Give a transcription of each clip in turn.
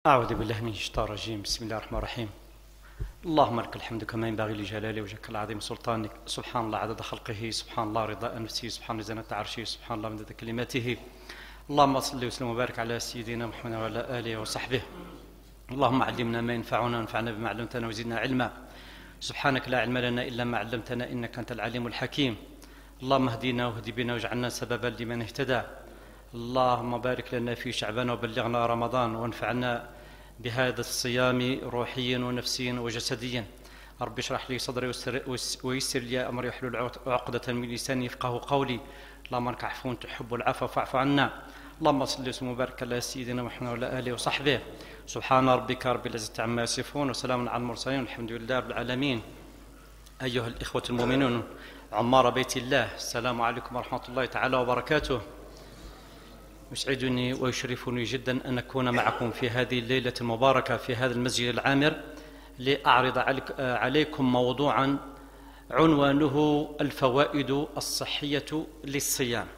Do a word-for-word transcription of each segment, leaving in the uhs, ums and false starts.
أعوذ بالله من الشيطان الرجيم. بسم الله الرحمن الرحيم. اللهم لك الحمد كما ينبغي لجلال وجهك العظيم سلطانك. سبحان الله عدد خلقه، سبحان الله رضاء نفسه، سبحان الله زينة عرشه، سبحان الله مدد كلماته. اللهم صل وسلم وبارك على سيدنا محمد وعلى آله وصحبه. اللهم علمنا ما ينفعنا وانفعنا بما علمتنا وزدنا علما. سبحانك لا علم لنا إلا ما علمتنا إنك أنت العليم الحكيم. اللهم اهدنا واهد بنا واجعلنا سببا لمن اهتدى. اللهم بارك لنا في شعبان وبلغنا رمضان وانفعنا بهذا الصيام روحيا ونفسيا وجسديا. رب اشرح لي صدري ويسر لي امري واحلل عقدة من لساني يفقهوا قولي. اللهم انك عفو تحب العفو فاعف عنا. اللهم صل وسلم وبارك على سيدنا محمد وعلى اله وصحبه. سبحان ربك رب العزة عما يصفون وسلام على المرسلين والحمد لله رب العالمين. ايها الاخوة المؤمنون عمار بيت الله، السلام عليكم ورحمة الله تعالى وبركاته. يسعدني ويشرفني جدا أن أكون معكم في هذه الليلة المباركة في هذا المسجد العامر لأعرض عليكم موضوعا عنوانه الفوائد الصحية للصيام.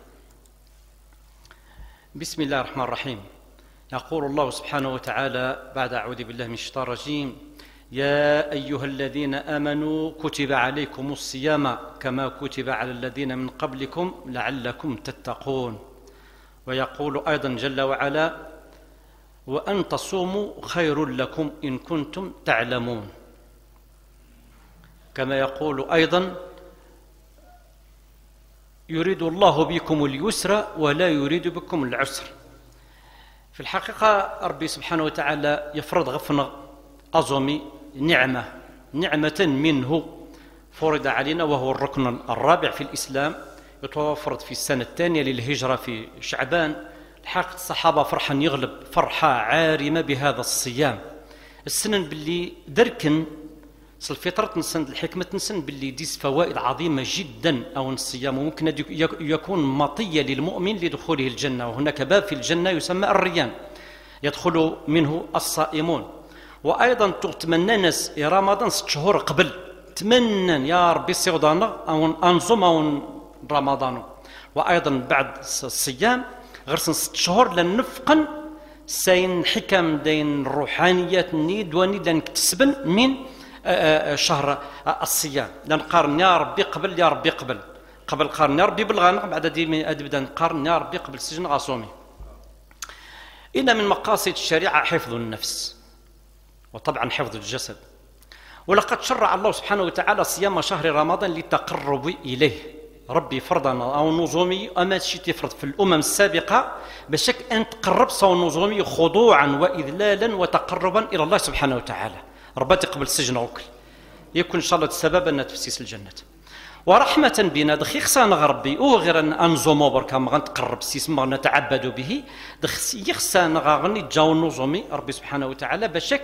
بسم الله الرحمن الرحيم. يقول الله سبحانه وتعالى بعد أعوذ بالله من الشيطان الرجيم: يا أيها الذين آمنوا كتب عليكم الصيام كما كتب على الذين من قبلكم لعلكم تتقون. ويقول أيضا جل وعلا: وأن تصوموا خير لكم إن كنتم تعلمون. كما يقول أيضا: يريد الله بكم اليسر ولا يريد بكم العسر. في الحقيقة ربي سبحانه وتعالى يفرض غفنا أظمي نعمة نعمة منه فرض علينا، وهو الركن الرابع في الإسلام، يتوفرد في السنة الثانية للهجرة في شعبان. الحقيقة الصحابة فرحا يغلب فرحة عارمة بهذا الصيام. السنن باللي دركن الفطرة نسن الحكمة نسن باللي ديس فوائد عظيمة جدا أو الصيام، وممكن يكون مطية للمؤمن لدخوله الجنة. وهناك باب في الجنة يسمى الريان يدخل منه الصائمون. وأيضا تتمنى ناس رمضان ست شهور قبل، تمنى يا ربي صيودانا أو أنظم أو رمضان. وأيضا بعد الصيام غرسن ست شهور لنفقن سين حكم دين الروحانيات نيد ونيد نكتسبن من شهر الصيام. لنقارن يا ربي قبل يا ربي قبل قبل قارن يا ربي بالغنى، بعد دي أبدا نقارن يا ربي قبل السجن غاصومي. إن من مقاصد الشريعة حفظ النفس وطبعا حفظ الجسد. ولقد شرع الله سبحانه وتعالى صيام شهر رمضان للتقرب إليه. ربي فرضنا أو نظامي أما شي تفرض في الأمم السابقة بشك أن تقرب صو نظامي خضوعا وإذلالا وتقربا إلى الله سبحانه وتعالى. رباتي قبل السجن وكل يكون إن شاء الله السبب أن تفسيس الجنة. ورحمة بنا دخي خصانا غربي أو غير أن أنظمو بركا ما غنتقرب سيس ما نتعبد به يخصانا غني جاو نظامي ربي سبحانه وتعالى بشك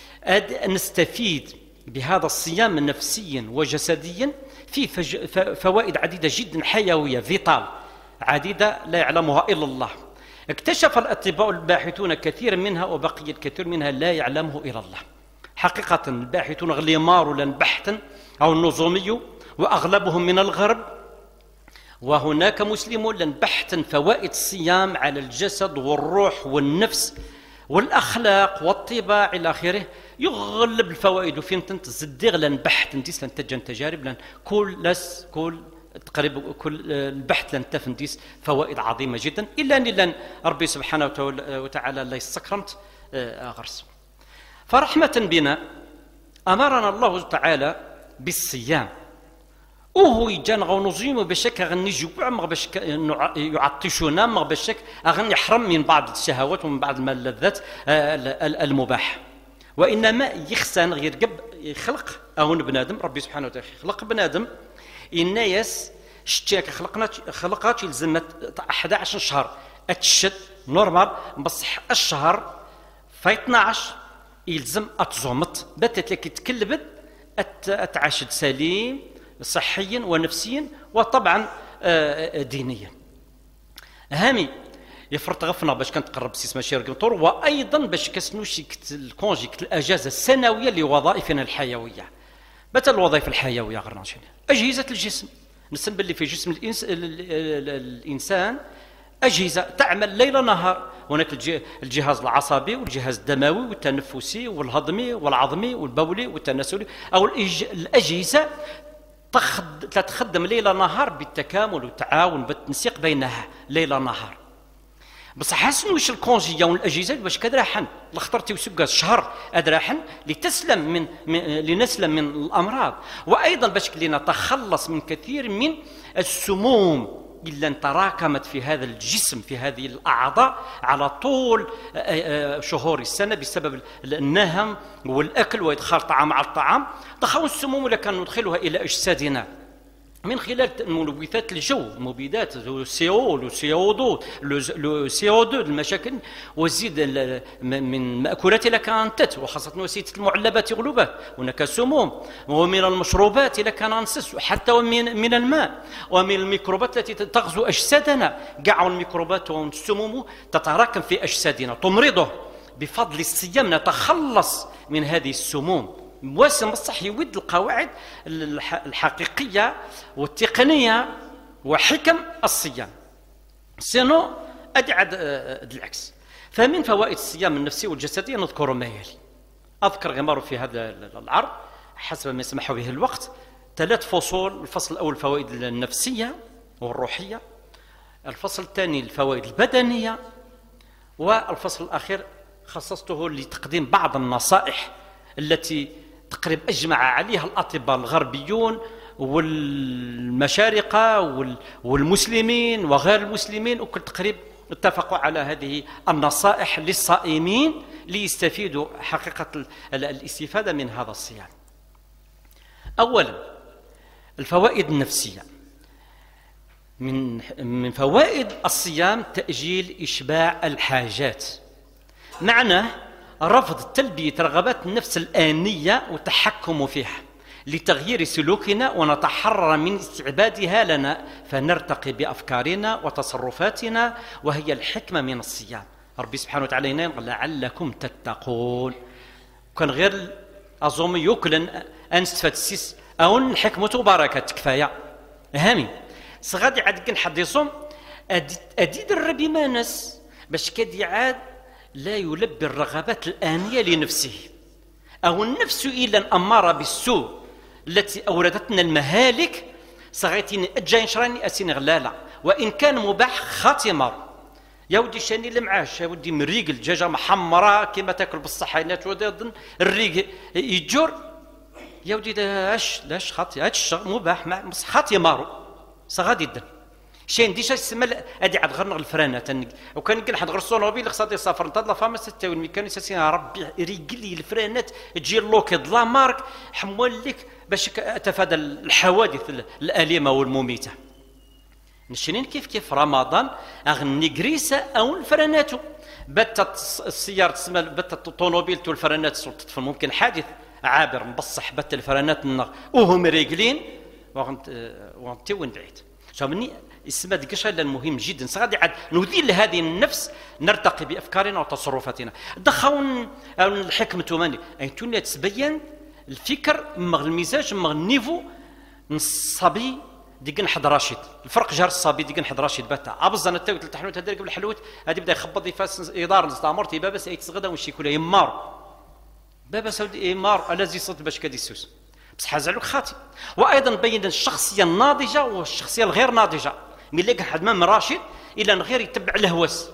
نستفيد بهذا الصيام نفسيا وجسديا في فوائد عديدة جدا حيوية فيتال عديدة لا يعلمها إلا الله. اكتشف الأطباء الباحثون كثيرا منها وبقي الكثير منها لا يعلمه إلا الله. حقيقة الباحثون غليمار لن بحثا أو النظامي وأغلبهم من الغرب، وهناك مسلمون لن بحثا فوائد الصيام على الجسد والروح والنفس والأخلاق والطباع إلى آخره. يغلب الفوائد فين تنتزدغ لن بحث نتيس لن تجن تجارب لن كل لس كل تقريبا كل البحث لن تفنديس فوائد عظيمة جدا، إلا أن لن ربي سبحانه وتعالى لا يسكرمت غرس. فرحمة بنا أمرنا الله تعالى بالصيام، وهو يجان غو نظيم بشك غني جوع ما باش يعطشونا ما باش غني يحرم من بعض الشهوات ومن بعض الملذات المباح. وإنما يخسن غير قب يخلق أهون بنادم. ربي سبحانه وتعالى خلق بنادم الناس شتاك خلقنا خلقات يلزمت أحد عشر شهر أتشد نورمال، بصح الشهر في اثنا عشر يلزم أتزومت باتت لك تكلبت أتعاشد سليم صحيا ونفسيا وطبعا دينيا. هامي يفرط غفنا باش كنتقرب سيس ماشي رقمطور، وايضا باش كسنوشي الكونجي الاجازه السنويه لوظائفنا الحيويه. متى الوظائف الحيويه غير اجهزه الجسم. نسبب اللي في جسم الإنس... الانسان أجهزة تعمل ليل نهار. هناك الجهاز العصبي والجهاز الدموي والتنفسي والهضمي والعظمي والبولي والتناسلي، أو الأجهزة تخدم ليل نهار بالتكامل والتعاون بالتنسيق بينها ليل نهار. بصح حسن واش الكونجيون الاجهزه باش كدراحن الخطر تيوسق شهر ادراحن لتسلم من, من لنسلم من الامراض، وايضا باش كلينا نتخلص من كثير من السموم إلا أن تراكمت في هذا الجسم في هذه الأعضاء على طول شهور السنة بسبب النهم والأكل وإدخال طعام على الطعام. ضخوا السموم اللي كان ندخلها إلى أجسادنا من خلال ملوثات الجو، مبيدات سي او لو سي او دو لو سي او دو المشاكل، وزيد من مأكولات إلى كانت، وخاصة وسيلة المعلبات غلوبات، هناك سموم، ومن المشروبات إلى كان نسس، حتى ومن من الماء، ومن الميكروبات التي تغزو أجسادنا. كاع الميكروبات والسموم تتراكم في أجسادنا تمرضه. بفضل الصيام نتخلص من هذه السموم. مواسم بصح يود القواعد الحقيقية والتقنية وحكم الصيام، سينو أدعد العكس. فمن فوائد الصيام النفسي والجسدي نذكر ما يلي. أذكر غمار في هذا العرض حسب ما يسمح به الوقت ثلاث فصول. الفصل الأول الفوائد النفسية والروحية، الفصل الثاني الفوائد البدنية، والفصل الأخير خصصته لتقديم بعض النصائح التي تقريبا أجمع عليها الأطباء الغربيون والمشارقة والمسلمين وغير المسلمين، وكل تقريب اتفقوا على هذه النصائح للصائمين ليستفيدوا حقيقة الاستفادة من هذا الصيام. أولا الفوائد النفسية. من من فوائد الصيام تأجيل إشباع الحاجات، معناه رفض تلبية رغبات النفس الآنية والتحكم فيها لتغيير سلوكنا ونتحرر من استعبادها لنا، فنرتقي بأفكارنا وتصرفاتنا، وهي الحكمة من الصيام. ربي سبحانه وتعالى يقول لعلكم تتقون. كان غير أظن يوكلن أنستفاد السيس أو الحكمة بركة كفاية هامي صغادي عاد كن حد يصوم أديد الربي ما ناس باش كدي عاد لا يلبي الرغبات الآنية لنفسه، أو النفس إلا أمارة بالسوء التي أوردتنا المهالك صغيتين أجاين شراني أسين غلالة، وإن كان مباح خاتمر. يا ودي شاني المعاش، يا ودي مريق الدجاجة محمرة كما تاكل بالصحينات ودي الريق يجور، يا ودي داش داش خاطي هادش مباح مع خاطي مارو صغادي الدم شين ديش السما ادي عاد غير الفرانات وكان نقول حد غير الصونوبيل خصاتي سافر نتاد لا فاما ستة والميكانيسي سي ربي يريقل لي الفرانات تجي اللوكيد لا مارك حمول لك باش اتفادى الحوادث الاليمه والمميته. نشرين كيف كيف رمضان اغني كريسه او الفراناتو باتت السيارة تسمى باتت الطونوبيل تو الفرانات سلطت ممكن حادث عابر مبصح بات الفرانات النغ وهم ريقلين وغنت وغنت وين بعيد شامني اسمها ديك المهم جدا صغادي عاد نذيل هذه النفس نرتقي بافكارنا وتصرفاتنا. دخون الحكمه ماني اي تولي تبين الفكر مغ المزاج مغ النيفو الصبي ديك نحض راشد الفرق جار الصبي ديك نحض راشد باتا ابز انا تاوت التحنوت هذا قبل الحلوت هذه بدا يخبط يفاس ادار استعمرتي بابا سيت صغدا وشي كله يمار بابا سودي يمار الذي صوت باش كدي السوس بصح زعلوك خاطي. وايضا بين الشخصيه الناضجه والشخصيه الغير ناضجه ملي حد من راشد الى غير يتبع الهواس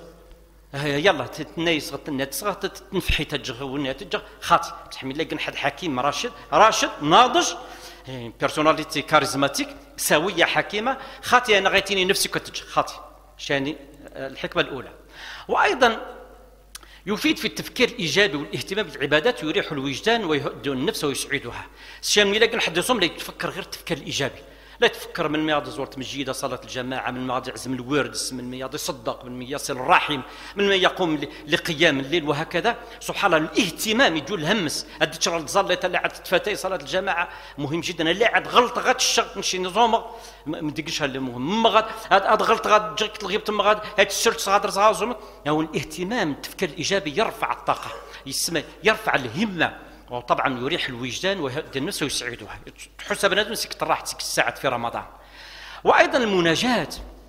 يلا تنيس تصغى تنفحي تجغ تجغ خاطي بصح ملي حد حكيم راشد راشد ناضج بيرسوناليتي كاريزماتيك سويه حكيمه خاطي انا غيتيني نفسي كتج خاطي شاني الحكمه الاولى. وايضا يفيد في التفكير الايجابي والاهتمام بالعبادات ويريح الوجدان ويهدئ النفس ويسعدها. الشيء ملي كان حد يصوم لا يتفكر غير التفكير الايجابي، لا تفكر من ما غادي زورت مسجده صلاه الجماعه، من ما غادي يعزم الورد، من ما غادي يصدق، من ما يصل الرحم، من ما يقوم لقيام الليل وهكذا. سبحان الله الاهتمام يجو الهمس هاد تشرى الظل اللي عاد تفاتي صلاه الجماعه مهم جدا. لا عاد غلط غاد الشغل نمشي نظام ما ديكش اللي مهم غاد هاد غلط غاد تجيك تلغيب تما غاد هاد السرت صادر صازم. هو الاهتمام التفكير الايجابي يرفع الطاقه يسمى يرفع الهمه وطبعا يريح الوجدان ويهدئ النفس ويسعدها. تحس بنادم سكت راحتك الساعات في رمضان. وايضا المناجاه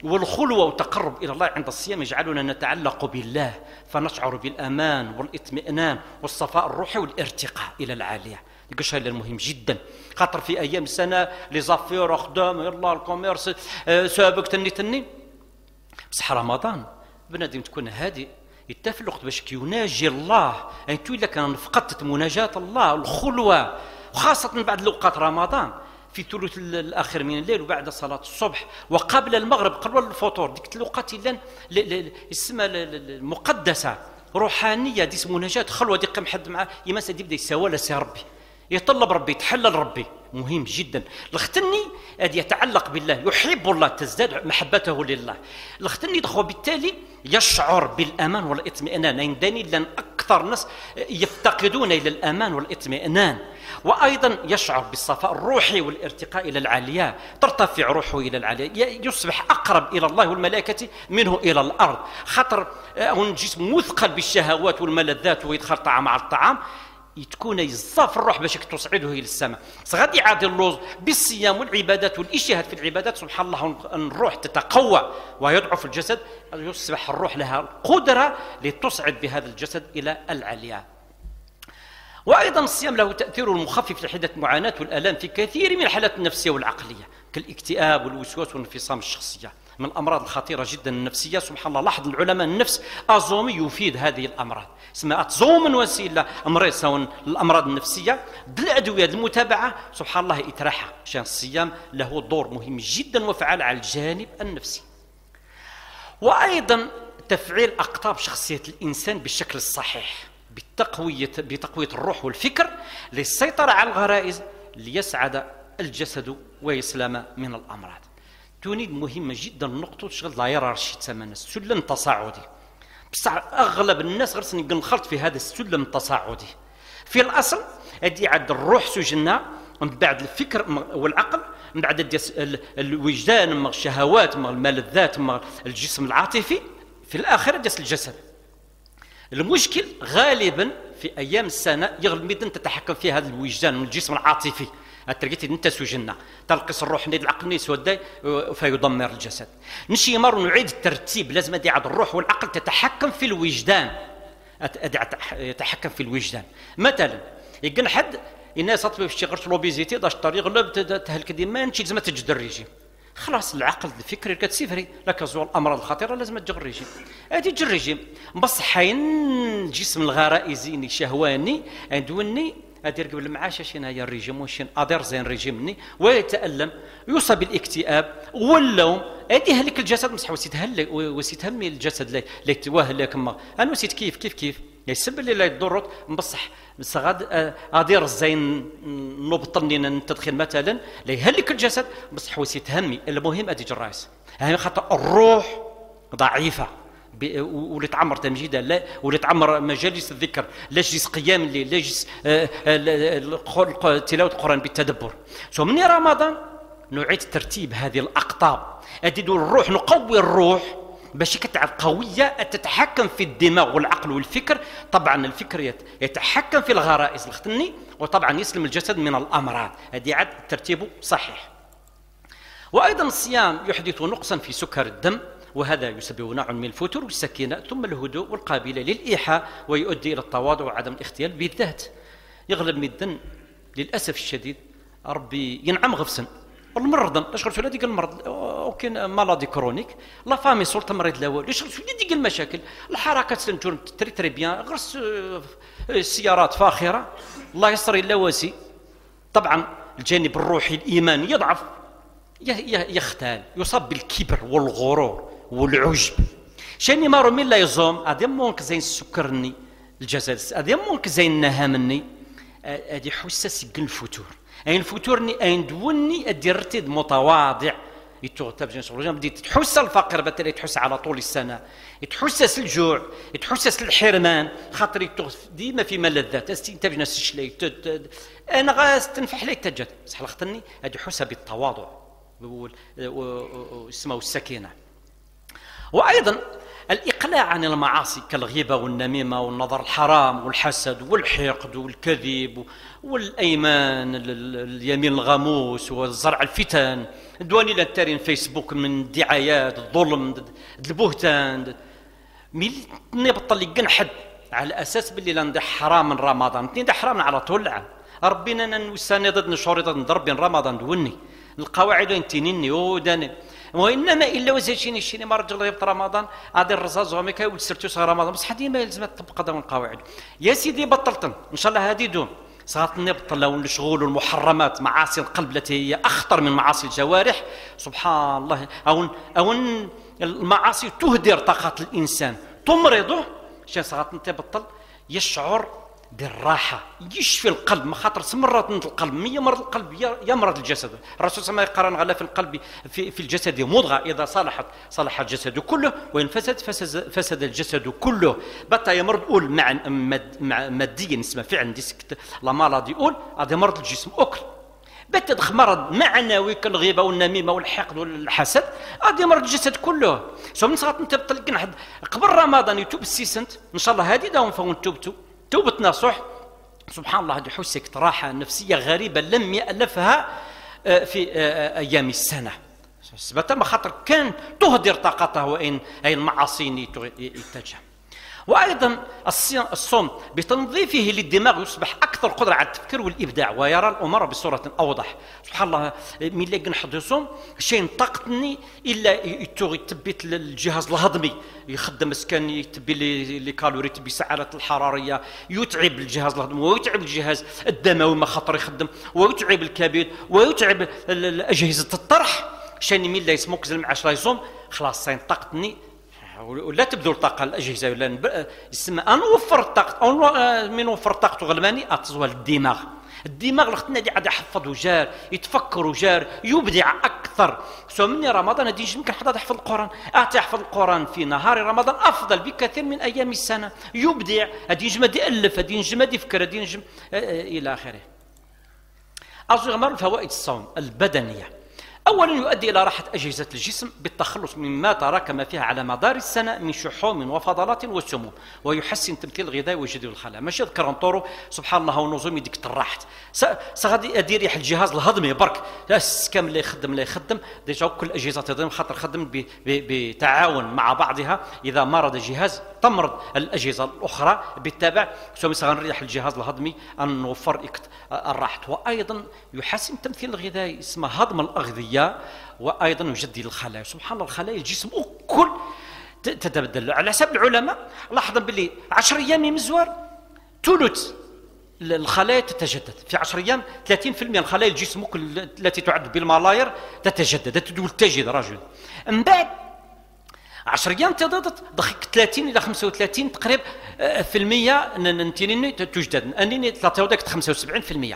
والخلوة والتقرب إلى الله عند الصيام يجعلنا نتعلق بالله، فنشعر بالأمان والاطمئنان والصفاء الروحي والارتقاء إلى العالية. القشة المهم جدا، خاطر في أيام السنة لي زافير خدام يلا الكوميرس أه سابق تني تني، بصح رمضان بنادم تكون هادئ يتفل الوقت باش يناجي الله. انتو الا كان فقدت مناجاة الله الخلوة، وخاصة بعد لوقات رمضان في ثلث الاخر من الليل وبعد صلاة الصبح وقبل المغرب قبل الفطور، ديك الوقت اللي اسمها المقدسة روحانية ديس مناجاة خلوة دي قام حد معاه يمس يبدا يساوى سي ربي، يطلب ربي، يتحلل ربي، مهم جدا. الختني هذا يتعلق بالله، يحب الله، تزداد محبته لله. الختني دخو بالتالي يشعر بالامان والاطمئنان، عندني لان اكثر الناس يفتقدون الى الامان والاطمئنان، وايضا يشعر بالصفاء الروحي والارتقاء الى العليا، ترتفع روحه الى العليا، يصبح اقرب الى الله والملائكه منه الى الارض، خاطر الجسم مثقل بالشهوات والملذات ويدخل طعام على الطعام، تكون يزاف الروح باش تصعده الى السماء. غادي يعادل اللوز بالصيام والعبادات والاجتهاد في العبادات، سبحان الله الروح تتقوى ويضعف الجسد، يصبح الروح لها القدره لتصعد بهذا الجسد الى العليا. وايضا الصيام له تاثير المخفف لحده المعاناه والالام في كثير من الحالات النفسيه والعقليه، كالاكتئاب والوسواس وانفصام الشخصيه، من الامراض الخطيره جدا النفسيه. سبحان الله لاحظ العلماء النفس ازومي يفيد هذه الامراض، اسمها اتزوم وسيله امراض سواء الامراض النفسيه بالادويه المتابعه. سبحان الله يتراحى، عشان الصيام له دور مهم جدا وفعال على الجانب النفسي. وايضا تفعيل اقطاب شخصيه الانسان بالشكل الصحيح، بالتقويه بتقويه الروح والفكر للسيطره على الغرائز ليسعد الجسد ويسلم من الامراض. تونيد مهمه جدا نقطه تشغل لا يرى رشيد ثمن السلم التصاعدي، بصح اغلب الناس غير سنقول نخلط في هذا السلم التصاعدي. في الاصل هذه عاد الروح سجنها، من بعد الفكر والعقل، من بعد الوجدان، من الشهوات، من الملذات، من الجسم العاطفي، في الاخر ديال الجسد. المشكل غالبا في ايام السنه يغلب ميدان تتحكم فيها هذا الوجدان من الجسم العاطفي، تلقيتي انت سجنا تلقص الروح نيد العقل يسود فيدمر الجسد. نشي مر نعيد الترتيب، لازم ادي عاد الروح والعقل تتحكم في الوجدان، يتحكم في الوجدان. مثلا يقن حد الناس تطبي في شي لوبيزيتي داش طريق غلب تهلك ديما نشي لازم تجد الريجيم، خلاص العقل الفكري كتسيفري لك زوال الامراض الخطيره لازم تجي الريجيم، هادي تجي الريجيم بصحين الجسم الغرائزي شهواني عندوني ادير قبل المعاشه شنو هي الريجيم وشين ادير زين ريجيمني ويتالم يصاب بالاكتئاب واللوم، هادي هلك الجسد مسح وسيت هلك وسيت همي الجسد اللي يتوهلك ما انا وسيت كيف كيف كيف يسبب لي لا يضرك بصح بصح غاد ادير زين نبطني التدخين مثلا لا يهلك الجسد بصح وسيت همي. المهم ادي الراس هي خاطر الروح ضعيفه واللي تعمر تمجيدا لا واللي تعمر مجالس الذكر لا جلس قيام الليل لا جلس تلاوه القران بالتدبر. ثم من رمضان نعيد ترتيب هذه الاقطاب، ادي الروح نقوي الروح باش كتعب قويه تتحكم في الدماغ والعقل والفكر. طبعا الفكر يتحكم في الغرائز الختني، وطبعا يسلم الجسد من الامراض، هذه عاد ترتيبه صحيح. وايضا الصيام يحدث نقصا في سكر الدم، وهذا يسبب نوع من الفتور والسكينه ثم الهدوء والقابله للايحاء، ويؤدي الى التواضع وعدم الاختيال بالذات. يغلب مدن للاسف الشديد ربي ينعم غفسن المرض اش قلت ديك المرض وكاين مالادي كرونيك لا فامي سولت مريض لا والو اش قلت ديك المشاكل الحركات سنتور تري تري بيان غرس السيارات فاخره الله يسر الا واسي. طبعا الجانب الروحي الايماني يضعف يختال، يصاب بالكبر والغرور والعجب. شاني مارو من لا يزوم ادي مونك زين سكرني الجسد ادي مونك زين نهمني ادي حساس يقل الفتور اين الفتورني اين دوني ادي رتد متواضع يتغتب جنس الرجال بديت تحس الفقر بتالي تحس على طول السنه، تحسس الجوع، تحسس الحرمان، خاطر ديما في ملذات استنتاج نفس الشيء انا غاس تنفح لي تجد بصح لختني ادي حسها بالتواضع اسمه السكينه. وايضا الاقلاع عن المعاصي كالغيبه والنميمه والنظر الحرام والحسد والحقد والكذب والايمان اليمين الغموس وزرع الفتن دواني لانتارين فيسبوك من الدعايات الظلم البهتان ملي نبطل يقنحد على اساس باللي لا ندح حرام من رمضان ندح حرام على طول العام ربنا نوساني ضد نشوري ضد نضرب بين رمضان دوني القواعد انتيني وداني وانما الا وزاشيني شيني ما رجل يبط رمضان غادي الرزاز وما كاي سرتو رمضان بصح ديما يلزم تطبق هذا القواعد يا سيدي بطلتن ان شاء الله هادي دوم صارت نبطل الشغل والمحرمات معاصي القلب التي هي اخطر من معاصي الجوارح سبحان الله او او المعاصي تهدر طاقه الانسان تمرضه شان صارت تبطل يشعر بالراحه يشفي القلب ما خاطر سمرات القلب مية مرض القلب يمرض الجسد الرسول صلى الله عليه وسلم قرن على في القلب في, في الجسد مضغه اذا صلحت صلح الجسد كله وان فسد فسد, فسد الجسد كله بطا يمرض قول مع ماديا اسمه فعلا ديسكت لا مالادي قول هذا مرض الجسم اكل بتدخ مرض معنوي كالغيبه والنميمه والحقد والحسد هذا مرض الجسد كله سو من صارت انت بطلق نحد قبل رمضان يتوب السيسنت ان شاء الله هذه داوم فون توبتو توبة نصح سبحان الله هذه حسك راحة نفسية غريبة لم يألفها في أيام السنة سبتا ما خاطر كان تهدر طاقته وإن أي المعاصي يتجه وأيضا الصوم بتنظيفه للدماغ يصبح أكثر قدرة على التفكير والإبداع ويرى الأمور بصورة أوضح سبحان الله من اللي نحضر صوم شيء طاقتني إلا يتبت الجهاز الهضمي يخدم مسكن يتبي لي كالوري تبي السعرات الحرارية يتعب الجهاز الهضمي ويتعب الجهاز الدموي ما خاطر يخدم ويتعب الكبد ويتعب أجهزة الطرح شيء من اللي يسموك زلم عشرة يصوم خلاص سين طاقتني ولا تبذل طاقه الاجهزه ولا يسمى نوفر الطاقه او من نوفر طاقته غلماني اتزوى الدماغ الدماغ لختنا اللي عاد يحفظ وجار يتفكر وجار يبدع اكثر سو من رمضان هذه يمكن حتى يحفظ القران اعطي يحفظ القران في نهار رمضان افضل بكثير من ايام السنه يبدع هذه ينجم يالف هذه ينجم يفكر هذه ينجم الى اخره اصغر فوائد الصوم البدنيه أولا يؤدي إلى راحة أجهزة الجسم بالتخلص مما تراكم فيها على مدار السنة من شحوم وفضلات وسموم ويحسن تمثيل الغذاء وجديد الخلايا ماشي ذكر نطورو سبحان الله ونظم يديك تراحت سغادي أدير يح الجهاز الهضمي برك كامل لا يخدم لا يخدم ديجا كل الأجهزة تخدم خاطر خدم بتعاون مع بعضها إذا مرض جهاز تمرض الأجهزة الأخرى بالتبع سوف سغنريح الجهاز الهضمي أن نوفر الراحة وأيضا يحسن تمثيل الغذاء اسمه هضم الأغذية وايضا يجدد الخلايا سبحان الله الخلايا الجسم كل تتبدل على حسب العلماء لاحظ باللي عشر ايام من مزوار ثلث الخلايا تتجدد في عشر ايام ثلاثين بالمئة من خلايا الجسم كل التي تعد بالملاير تتجدد تدول تجد رجل من بعد عشر ايام تضادت دقيق ثلاثين الى خمسة وثلاثين تقريبا في المية ننتيني تجدد انني ثلاثة وداك خمسة وسبعين بالمئة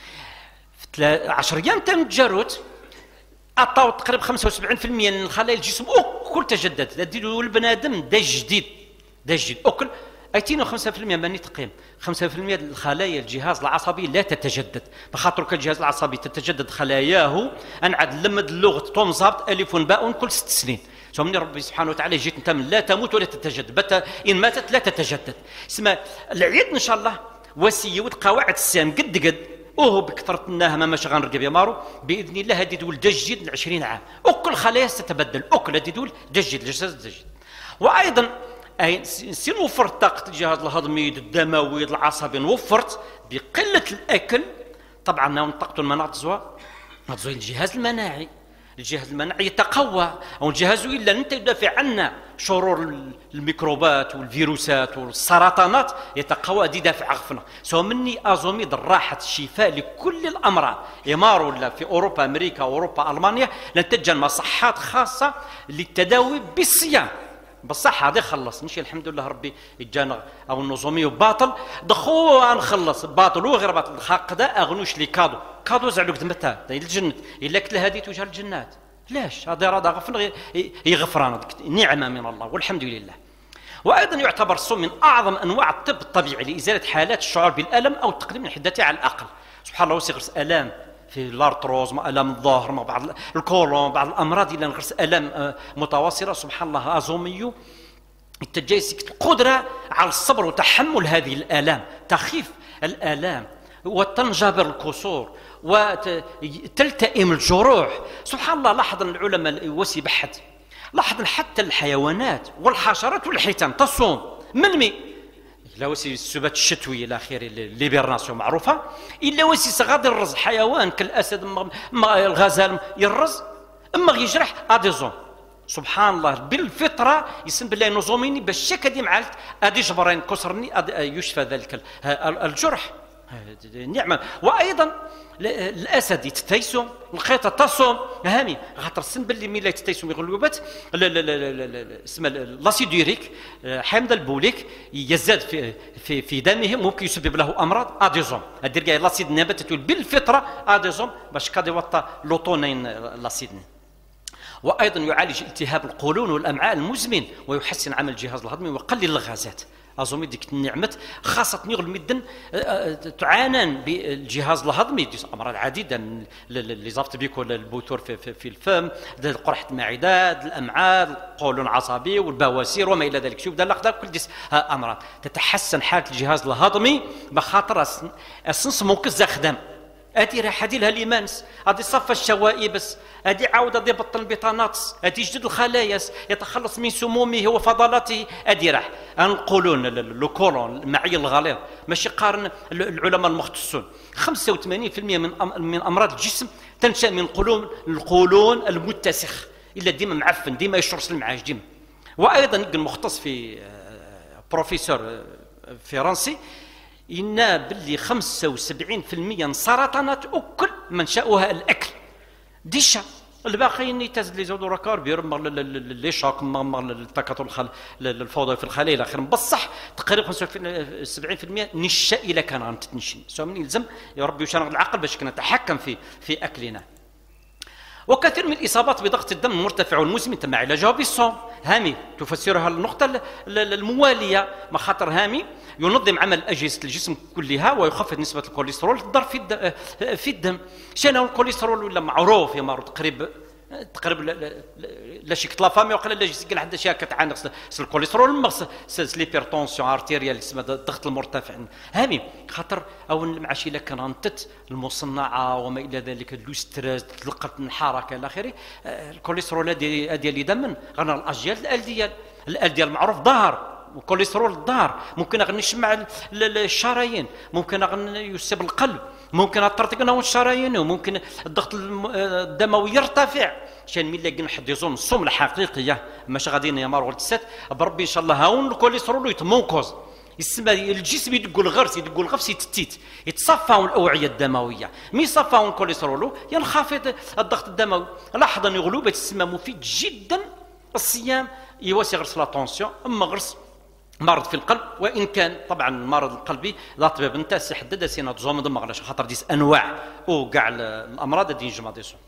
في عشر ايام تم تجرد عطاو تقريبا خمسة وسبعين بالمئة من الخلايا الجسم كل تجدد ديروا البنادم دا جديد دا جديد اكل اثنين وخمسين بالمئة ماني تقييم خمسة بالمئة الخلايا الجهاز العصبي لا تتجدد بخاطر الجهاز العصبي تتجدد خلاياه انعد لمد اللغه تنظبط الف باء كل ست سنين ثم ربي سبحانه وتعالى جيت انت لا تموت ولا تتجدد بتا ان ماتت لا تتجدد اسمع العيد ان شاء الله وسيه قواعد السام قد قد وهو بكثرة النهم ماشي غنرقب يا مارو باذن الله هذه تقول دجد ل عشرين عام وكل خلايا ستتبدل اكل هذه تقول دجد الجسد دجد وايضا اي سنوفر طاقه الجهاز الهضمي الدموي العصبي نوفرت بقله الاكل طبعا طاقه المناعه تزوى تزوى الجهاز المناعي الجهاز المناعي يتقوى او الجهاز الا انت يدافع عنا شرور الميكروبات والفيروسات والسرطانات يتقوى دي دافع غفنا سو مني ازوميد الراحه الشفاء لكل الامراض يمار ولا في اوروبا امريكا اوروبا المانيا لن تجد مصحات خاصه للتداوي بالصيام بصح هذا خلص ماشي الحمد لله ربي يجانا او النظامي باطل دخو نخلص باطل وغير باطل هكذا اغنوش لي كادو كادو زعلوك دمتها الجنة الا كل هذه توجه الجنات ليش هذا راه غفر هي غفران نعمه من الله والحمد لله وايضا يعتبر الصوم من اعظم انواع الطب الطبيعي لازاله حالات الشعور بالالم او التقليل من حدتها على الاقل سبحان الله وسيغرس الام في الارتروز مع الام الظهر مع بعض الكولون بعض الامراض الى نغرس الام متواصله سبحان الله ازوميو التجايسك القدره على الصبر وتحمل هذه الالام تخيف الالام وتنجبر الكسور وتلتئم الجروح. سبحان الله، لاحظ العلماء وسي بحث، لاحظ حتى الحيوانات والحشرات والحيتان تصوم من مي إلا وسي السبات الشتوي إلى آخره، ليبرناسيون معروفة، إلا وسي صغاد الرز حيوان كالأسد الغزال يرز أما يجرح أديزون. سبحان الله، بالفطرة يسمى بالله نظوميني باش شكدي معلت أدي جبرين كسرني يشفى ذلك الجرح، نعمة. وأيضا الأسد يتتيسو، الخيطة تصوم هامي خاطر السن باللي ميلا يتتيسو يغلوبات اسمها لاسيدوريك حامض البوليك يزداد في في في دمه، ممكن يسبب له امراض اديزوم. هادير كاع لاسيد نبات بالفطره اديزوم باش كادي وطا لوطونين لاسيدني. وايضا يعالج التهاب القولون والامعاء المزمن، ويحسن عمل الجهاز الهضمي ويقلل الغازات. اظن ديك النعمه خاصه نغل مدن تعانن بالجهاز الهضمي امراض عديده اللي زافت بيكو البوتور في, في, في الفم، قرحه المعده، الامعاء، القولون العصبي والبواسير وما الى ذلك. شوف دا الاخضر كل ديس امراض تتحسن حاله الجهاز الهضمي بخاطر السنس منقذ خدام. هادي راح هادي لها ليمانس، هادي صفى الشوائبس، هادي عاود هادي بطل البطاناتس، هادي يجدد الخلايا، يتخلص من سمومه وفضلاته. هادي راح نقولون لو كولون المعي الغليظ ماشي قارن العلماء المختصون خمسة وثمانين بالمئة من من امراض الجسم تنشا من القولون القولون المتسخ، الا ديما معفن ديما يشرس المعاش ديما. وايضا المختص في بروفيسور فرنسي إن باللي خمسة وسبعين بالمئة من سرطانات أكل منشأها الأكل ديشا، الباقيين يتزد لي زودوا ركار بيرمر لي شاك مر التكاثر الفوضى في الخلايا الى اخره. بصح تقريبا خمسة وسبعين بالمئة نشا الى كان غنتنشن، سو من يلزم يا ربي وشان العقل باش نتحكم في في اكلنا. وكثير من الاصابات بضغط الدم المرتفع والمزمن تم علاجها بالصوم. هامي تفسرها النقطه المواليه، مخاطر هامي ينظم عمل اجهزه الجسم كلها ويخفض نسبه الكوليسترول الضار في الدم في الدم. شنو الكوليسترول ولا معروف يا مارو تقريبا تقريبا لا شي كتلا فامي وقال لا جيت قال عندها شي كتعانق الكوليسترول مخ ليبرتونسيون ارتيريال اسمها الضغط المرتفع. هامي خاطر او المعاشي الا كان انتت المصنعه وما الى ذلك اللوستريس تلقت من الحركه الى اخره، الكوليسترول هذه ديال دم غنى الاجيال الال ديال الال ديال معروف ظهر والكوليسترول الظهر ممكن نشمع الشرايين، ممكن يسبب القلب، ممكن ترتقنا الشرايين، وممكن الضغط الدموي يرتفع. شان ملي لقينا حد يظن الصوم الحقيقيه ماشي غاديين يا مارو السات بربي ان شاء الله هاون الكوليسترول يتمونكوز يسمى الجسم يدق الغرس يدق الغفس يتتيت يتصفى الاوعيه الدمويه. مي يصفى الكوليسترول ينخفض الضغط الدموي. لاحظ ان غلوبه تسمى مفيد جدا الصيام يواسي غرس لا طونسيون، اما غرس مرض في القلب. وان كان طبعا المرض القلبي لا طبيب نتا سيحدد سينا تزوم ضم غلاش خاطر ديس انواع وكاع الامراض دي نجمع ديسو.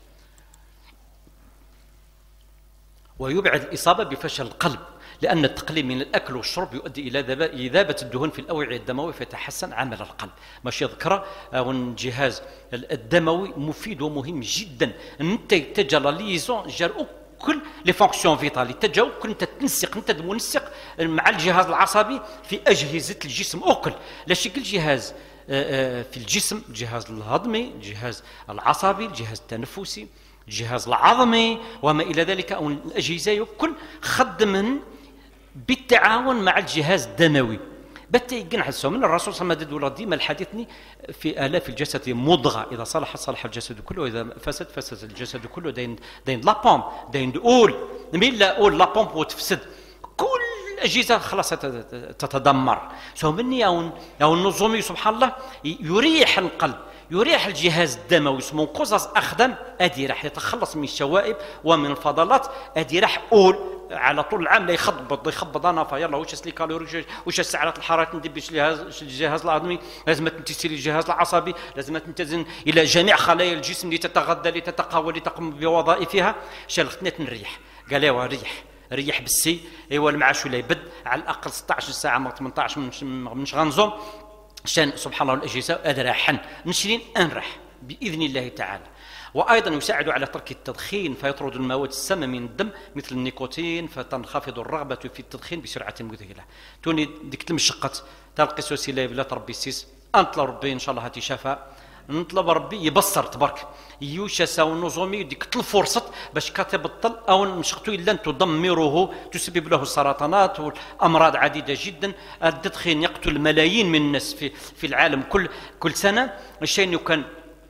ويبعد الاصابه بفشل القلب لان التقليل من الاكل والشرب يؤدي الى اذابه الدهون في الاوعيه الدمويه فيتحسن عمل القلب. ماشي ذكرى او الجهاز الدموي مفيد ومهم جدا. انت تجا ليزون جار كل لي فونكسيون فيتال تجاو كنت تنسق انت منسق مع الجهاز العصبي في اجهزه الجسم اكل لا شكل جهاز في الجسم، الجهاز الهضمي، الجهاز العصبي، الجهاز التنفسي، الجهاز العظمي وما الى ذلك. او الاجهزه كل خدمن بالتعاون مع الجهاز الدموي بتي ينحسوا من الرسول صلى الله عليه وسلم ديما الحديثني في آلاف الجسد مضغة إذا صلح صلح الجسد كله وإذا فسد فسد الجسد كله. دين دين لابوم دين أول مين لا أول لابوم وتفسد كل الأجهزة خلاص تتدمر. سو مني أو أو النظامي سبحان الله يريح القلب يريح الجهاز الدموي اسمه قصص أخدم أدي راح يتخلص من الشوائب ومن الفضلات. أدي راح أول على طول العام لا يخبط يخبط انا فيلا واش لي كالوري واش السعرات الحراريه ندير باش الجهاز الهضمي لازم تنتسي للجهاز العصبي لازم تنتزن الى جميع خلايا الجسم لتتغذى لتتقوى لتقوم بوظائفها. شلختنا نريح قال ايوا ريح ريح بالسي ايوا المعاش ولا يبد على الاقل ستة عشر ساعه ما ثمانية عشر مش غنزوم شان سبحان الله الاجهزه ادراحن نشرين انرح باذن الله تعالى. وايضا يساعد على ترك التدخين فيطرد المواد السامه من الدم مثل النيكوتين فتنخفض الرغبه في التدخين بسرعه مذهله. توني ديك المشقه تلقي سوسيله بلا تربي السيس انت ربي ان شاء الله هاتي شفاء نطلب ربي يبصر تبارك يوشا ساو نظامي ديك الفرصة باش كتبطل أو مشقتو إلا أن تدمره تسبب له السرطانات والأمراض عديدة جدا. التدخين يقتل الملايين من الناس في في العالم كل كل سنة. الشيء انه كان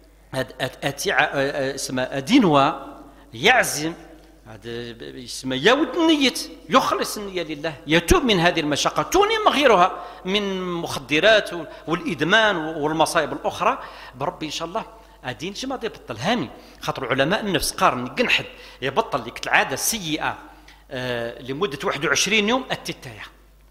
اسمه دينوا يعزم هذا اسمه يود النية يخلص النية لله يتوب من هذه المشقة توني ما غيرها من مخدرات والإدمان والمصائب الأخرى بربي إن شاء الله الدين ما يبطل هامي. خاطر علماء النفس قارن قنحد يبطل لك العادة السيئة آه لمدة واحد وعشرين يوم التتاية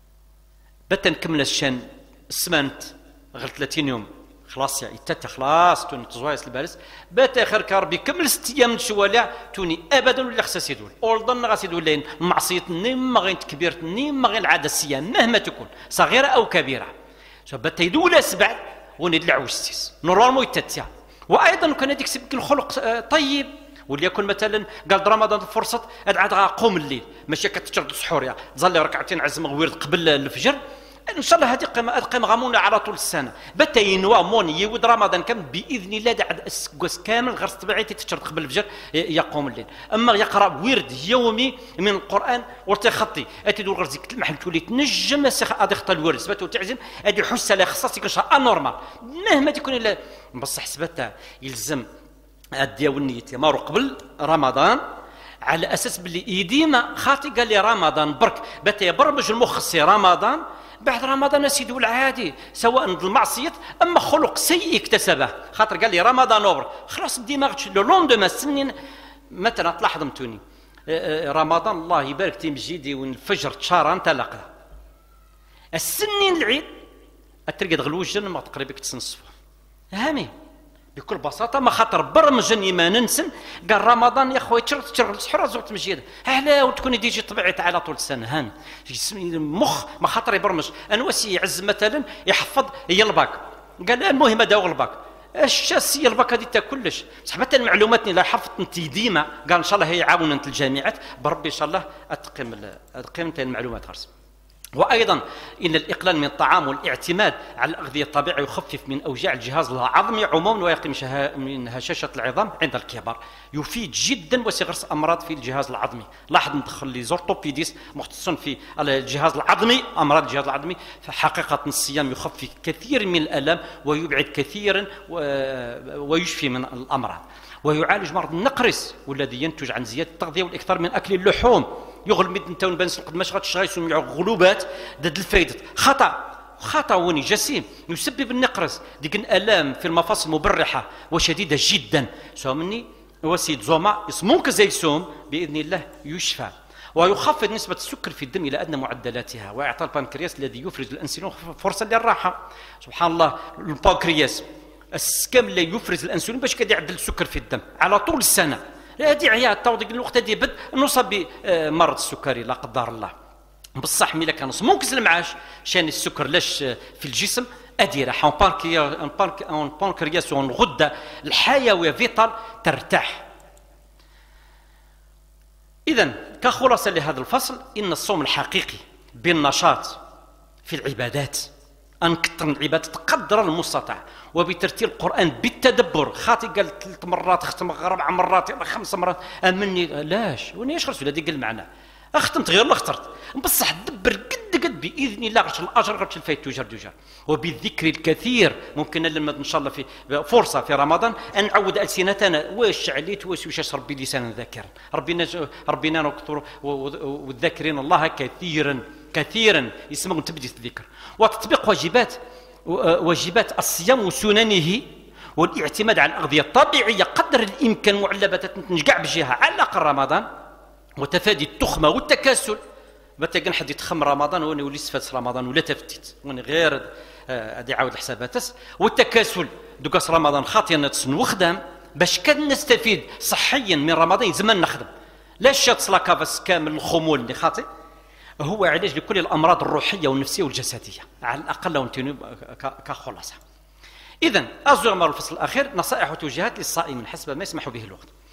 بتا نكمل الشان السمانت غير ثلاثين يوم خلاص يا التتا خلاص توني تزوايس البارس بات اخر كربي كمل ست ايام من شوالع توني ابدا ولا خصها يدول اولضن غاس يدول لين معصيتني ما غين تكبيرتني ما غين العاده السيئه مهما تكون صغيره او كبيره بات يدول سبع وندلع وستيس نورمالمون يتتا. وايضا كان هذيك سبك الخلق طيب وليكن مثلا قال رمضان فرصه عاد قوم الليل ماشي كتشرب السحور يا ظل ركعتين عزم ورد قبل الفجر ان شاء الله هذه قيمه قيمه غمونه على طول السنه بتا ينوى موني يود رمضان كم باذن الله عاد اسكوس كامل غير طبيعتي تشرب قبل الفجر يقوم الليل. اما يقرا ورد يومي من القران ورتخطي اتدور غير زيك المحل تولي تنجم غادي يخطى الورد سباتو تعزم هذه حسه لا خصها ان شاء الله نورمال مهما تكون الا بصح سباتها يلزم اديا والنيه مارو قبل رمضان على اساس باللي يديما خاطي قال لي رمضان برك بتا يبرمج المخ سي رمضان بعد رمضان سيدي والعادي سواء المعصيه اما خلق سيء اكتسبه خاطر قال لي رمضان اوبر خلاص الدماغ لو لوندوما سنين مثلا تلاحظ متوني رمضان الله يبارك تيمجيدي والفجر تشارا انت لقى السنين العيد تلقى غلوجن ما تقريبا تسنصف هامي بكل بساطه ما خاطر برمجني ما ننسن قال رمضان يا خويا تشرب تشرب السحور زوقت مجيده هلا وتكون ديجي طبيعتها على طول السنه هاني المخ ما خاطر يبرمج انا واسي يعز مثلا يحفظ يلباك قال المهم هذا الباك الشاسيه الباك هذه تا كلش بصح حتى المعلومات اللي حفظت انت ديما قال ان شاء الله هي يعاون انت الجامعات بربي ان شاء الله اتقيم اتقيم المعلومات خالص. وايضا ان الاقلال من الطعام والاعتماد على الاغذيه الطبيعيه يخفف من اوجاع الجهاز الهضمي عموما ويقي من هشاشه العظام عند الكبار يفيد جدا وسيغرس امراض في الجهاز العظمي. لاحظ ندخل لي زورتوبيديس مختص في الجهاز العظمي امراض الجهاز العظمي فحقيقه الصيام يخفف كثير من الالام ويبعد كثيرا ويشفي من الامراض. ويعالج مرض النقرس والذي ينتج عن زياده التغذيه والاكثار من اكل اللحوم يغلب انت ونبانس قد ماش غاتشغايس ومع غلوبات ضد الفايده خطا خطا وني جسيم يسبب النقرس ديك الالام في المفاصل مبرحه وشديده جدا سواء مني وسيد زوما يسمونك زي سوم باذن الله يشفى. ويخفض نسبة السكر في الدم إلى أدنى معدلاتها ويعطي البنكرياس الذي يفرز الأنسولين فرصة للراحة. سبحان الله البنكرياس السكام اللي يفرز الأنسولين باش كده يعدل السكر في الدم على طول السنة. هذه عيات توضيق الوقت هذه بد نصاب بمرض السكري لا قدر الله. بصح ملي كان ممكن المعاش شان السكر لاش في الجسم أديرة حون بانكرياس الغدة الحيوية فيتال ترتاح. إذن كخلاصة لهذا الفصل إن الصوم الحقيقي بالنشاط في العبادات أن كثر العبادات قدر المستطاع وبترتيل القرآن بالتدبر. خاطي قال ثلاث مرات ختم أربع مرات خمس مرات أمني لاش وني ايش رسول هذا المعنى اختمت غير ما اخترت بصح دبر قد قد باذن الله غرش الاجر غرش الفايت توجر توجر. وبالذكر الكثير ممكن لما ان شاء الله في فرصه في رمضان ان نعود السنتنا واش عليت واش واش ربي لسانا ذاكرا ربنا ربنا نكثر والذاكرين الله كثيرا كثيرا يسمون تبديل الذكر. وتطبيق واجبات واجبات الصيام وسننه والاعتماد على الاغذيه الطبيعيه قدر الامكان معلبات نجقع بجهه على الاقل رمضان. وتفادي التخمه والتكاسل متى كان حد يتخم رمضان وانا ولي استفدت رمضان ولا تفتيت وانا غير هذه عاود الحسابات. والتكاسل دوكاس رمضان خاطي نتسن وخدام باش كان نستفيد صحيا من رمضان زمان نخدم لا شات لاكافاس كامل الخمول اللي خاطي هو علاج لكل الامراض الروحيه والنفسيه والجسديه على الاقل لو انت كخلاصه. اذا ازور مر الفصل الاخير نصائح وتوجيهات للصائمين حسب ما يسمح به الوقت.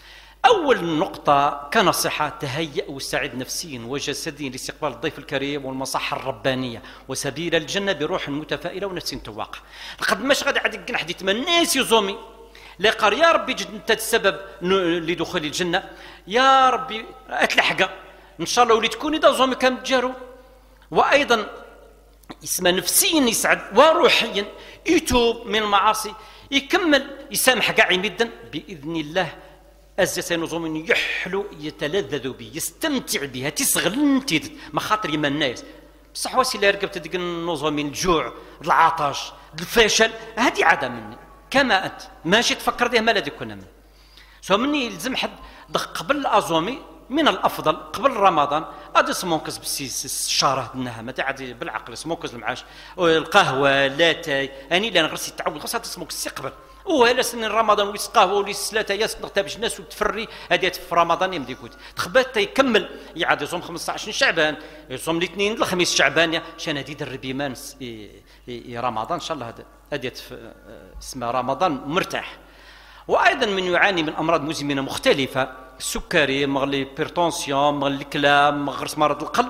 أول نقطة كنصيحة: تهيأ واستعد نفسيا وجسديا لاستقبال الضيف الكريم والمصحة الربانية وسبيل الجنة بروح متفائلة ونفس تواقع. لقد ماش غادي عاد يقنح حديث من الناس يزومي لا قال يا ربي جد انت السبب لدخول الجنة، يا ربي اتلحق ان شاء الله ولي تكوني دا زومي كان تجارو. وأيضا اسمه نفسيا يسعد وروحيا، يتوب من المعاصي، يكمل يسامح كاع يمدا بإذن الله. أزا نظام يحلو يتلذذ به يستمتع بها تسغل ما خاطر يما الناس بصح واسي اللي ركبت ديك النظام الجوع العطش الفشل هذه عاده مني كما انت ماشي تفكر ديه مالا كنا من سو مني يلزم حد قبل الازومي من الافضل قبل رمضان غادي سموكس بالسيس الشهر هدناها ما عادي بالعقل سموكس المعاش القهوه لاتاي اني لا نغرسي تعود خاصها تسموكس قبل وهلا سن رمضان وليس قهوه وليس ثلاثه ياس نغتابش الناس وتفري هذه في رمضان يمدي كوت تخبات يكمل يعاد يصوم خمسطاش شعبان يصوم الاثنين الخميس شعبان شان هذه دربي مانس رمضان ان شاء الله هذا هذه اسمها رمضان مرتاح. وايضا من يعاني من امراض مزمنه مختلفه السكري مغلي بيرتونسيون مغلي الكلام مغرس مرض القلب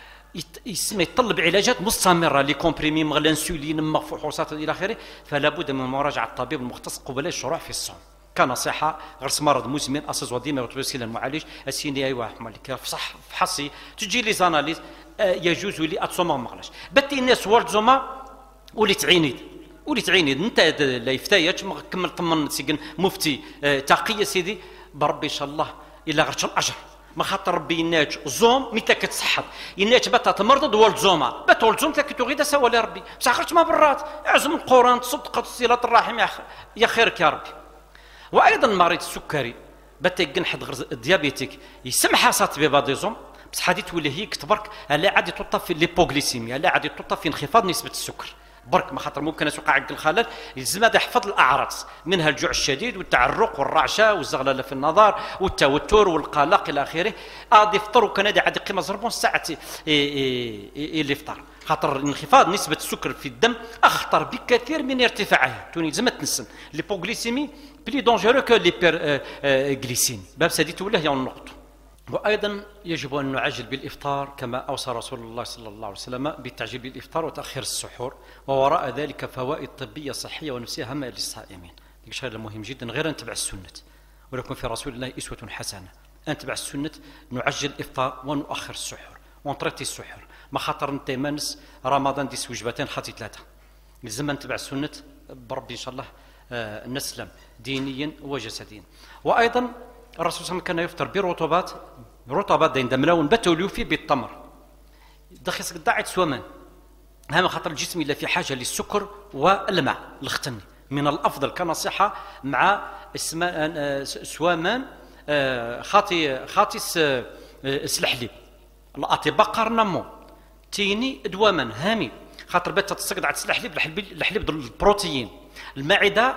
يسمى يطلب علاجات مستمره لي كومبريمي مغ الانسولين مغ فحوصات الى اخره، فلا بد من مراجعه الطبيب المختص قبل الشروع في الصوم كنصيحه. غرس مرض مزمن اسس وديما وتوسيل المعالج السيني ايوا حمالك صح فحصي تجي لي زاناليز يجوز لي اتصوم مغلاش بتي الناس ورد زوما ولي تعينيد ولي تعينيد انت لا يفتايش كمل طمن سيكن مفتي تقي سيدي بربي ان شاء الله الا غرت الاجر ما خاطر ربي يناج زوم متى كتصحط يناج بتا تمرض ولد زوما بتا ولد زوم تاكي تغيد سوا يا ربي بصح خرجت ما برات اعزم القران تصدق صله الرحم يا خيرك يا ربي. وايضا مريض السكري بتا ينحد غير ديابيتيك يسمح صات بباديزوم بصح هذه تولي هي كتبرك لا عادي تطفي ليبوغليسيميا لا عادي تطفي انخفاض نسبه السكر برك ما خاطر ممكن يسوق عند الخلل يلزم هذا يحفظ الاعراض منها الجوع الشديد والتعرق والرعشه والزغلله في النظر والتوتر والقلق الى اخره. غادي يفطر وكان هذا عاد قيمه زربون ساعه الافطار خاطر انخفاض نسبه السكر في الدم اخطر بكثير من ارتفاعها توني لازم تنسن ليبوغليسيمي بلي دونجورو كو ليبر غليسين باب سديت ولا هي النقطه. وايضا يجب ان نعجل بالافطار كما اوصى رسول الله صلى الله عليه وسلم بالتعجيل بالافطار وتاخير السحور، ووراء ذلك فوائد طبيه صحيه ونفسيه هامه للصائمين. هذا مهم جدا غير ان نتبع السنه ولكن في رسول الله اسوه حسنه ان نتبع السنه نعجل الافطار ونؤخر السحور ونطريتي السحور ما خاطر انت مانس رمضان ديس وجبتين خاطي ثلاثه لازم نتبع السنه بربي ان شاء الله آه نسلم دينيا وجسديا. وايضا الرسول صلى الله عليه وسلم كان يفطر برطوبات رطوبات دين دملاون بتوليو فيه بالتمر دخيس قداعت سوامان هذا خاطر الجسم الا في حاجه للسكر والماء الختني من الافضل كنصيحه مع اسماء سوامان خاطي خاطي السلحليب الاطباء قرنمو تيني دواما هامي خاطر بات تسقط على السلحليب الحليب البروتين المعده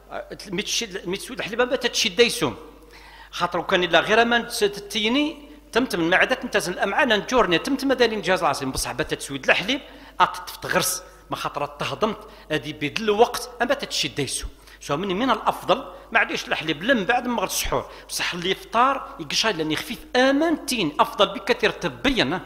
متسود الحليب بات تشد يسوم خاطر كان الا غير ما تتيني تمتم المعده تمتازن الامعاء نجورني تمتم مدالي الجهاز العصبي بصح بات تسود الحليب تغرس ما خاطر تهضمت هذه بيد الوقت اما تتشد يسو سو مني من الافضل ما عادش الحليب لم بعد ما غير السحور بصح الافطار يقشى لاني خفيف امانتين افضل بكثير طبيا.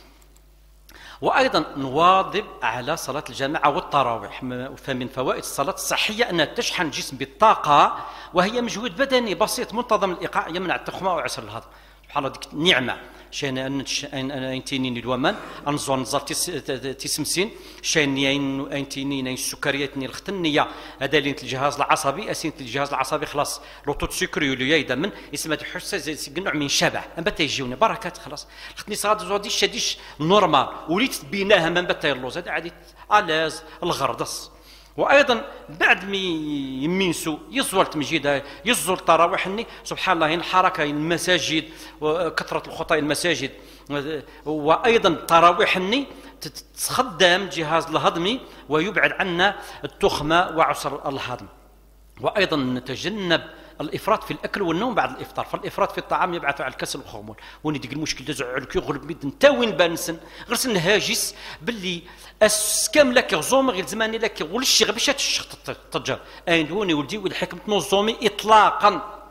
وايضا نواظب على صلاه الجماعه والتراويح فمن فوائد الصلاه الصحيه انها تشحن الجسم بالطاقه وهي مجهود بدني بسيط منتظم الايقاع يمنع التخمه وعسر الهضم سبحان الله ديك نعمه شان ان انتيني دومان انزون نزال تسمسين شان انتيني السكريات ني الختنيه هذا اللي الجهاز العصبي اسين الجهاز العصبي خلاص لوطو سكر يولي يدمن اسمها تحس زي نوع من شبع ان بتا يجيوني بركات خلاص ختني صاد زودي شديش نورمال وليت بيناها من بتا يلوز هذا عادي الاز الغردس. وايضا بعد ما يمينسو يزول تمجيد يزول التراويح سبحان الله الحركه المساجد وكثره الخطى المساجد وايضا التراويح تخدم الجهاز الهضمي ويبعد عنا التخمه وعسر الهضم. وايضا نتجنب الافراط في الاكل والنوم بعد الافطار فالافراط في الطعام يبعث على الكسل والخمول وني ديك المشكل تزعلك يغلب بيد انت وين بانسن غير سن هاجس باللي اسكام لك غزوم غير زماني لك ولش غبش تشخط التجار اين هوني ولدي والحكم تنظمي اطلاقا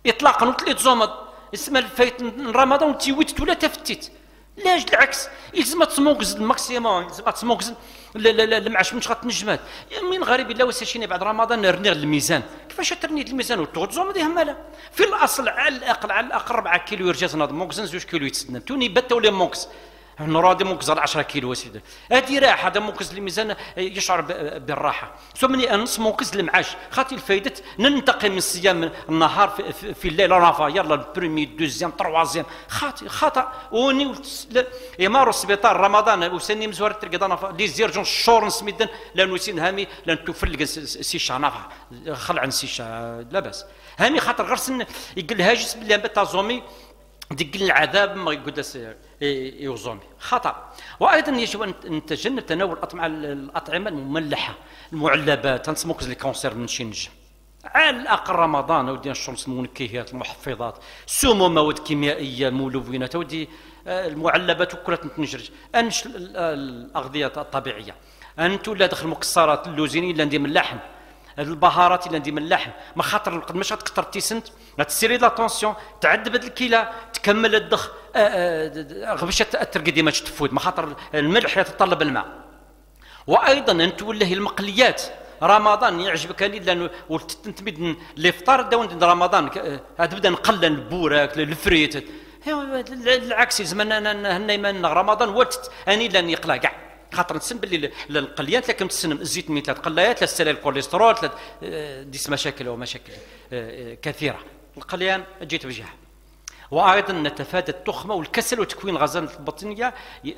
اطلاقا وتلي تزومض اسم الفايت رمضان تيويت ولا تفتيت لاش العكس يلزم تسموكز الماكسيموم يلزم تسموكز لا لا لا المعاش مش غتنجمات من غريب الا وساشيني بعد رمضان نرني الميزان كيفاش ترني الميزان وتغزو ما ديها في الاصل على الاقل على الاقل أربعة كيلو يرجع ناض موكزن زوج كيلو يتسنن توني بات ولا موكس نرادي موكز على عشرة كيلو وسيدي هذه راحه هذا موكز الميزان يشعر بالراحه ثمني نص موكز المعاش خاطي الفايده ننتقل من صيام النهار في, في, في الليل رافا يلا البريمي دوزيام تروازيام خاطي خطا وني يمارو السبيطار رمضان وسني مزوار تلقى لي زيرجون شور سميدن لا نوسين هامي لا تفلق سيشا نافع خلع سيشا لا باس هامي خاطر غير سن يقول هاجس بالله بتازومي ديك العذاب ما يقدس يوزومي خطا. وايضا يجب ان نتجنب تناول الاطعمه المملحه المعلبات تنسموكز لي كونسير من شي نجم على الاقل رمضان ودي الشمس المنكهات المحفظات سمو مواد كيميائيه ملونات ودي المعلبات وكلها تنجرج انش الاغذيه الطبيعيه انتو لا دخل مكسرات اللوزين الا ندير من اللحم البهارات اللي ندير من اللحم ما خاطر قد ماش غتكثر تيسنت غتسيري لا طونسيون تعذب الكلى تكمل الضخ باش تاثر قديما تفود ما خاطر الملح يتطلب الماء. وايضا انت ولا هي المقليات رمضان يعجبك لانه تنتمد الافطار داون رمضان تبدا نقلل البوراك الفريت العكس زعما هنا رمضان ولت اني لن يقلع كاع خاطر نسن باللي القليات لكن تسنم الزيت من ثلاث قلايات لا السلال الكوليسترول ديس مشاكل ومشاكل كثيره القليان جيت بجهه. وايضا نتفادى التخمه والكسل وتكوين الغازات البطنيه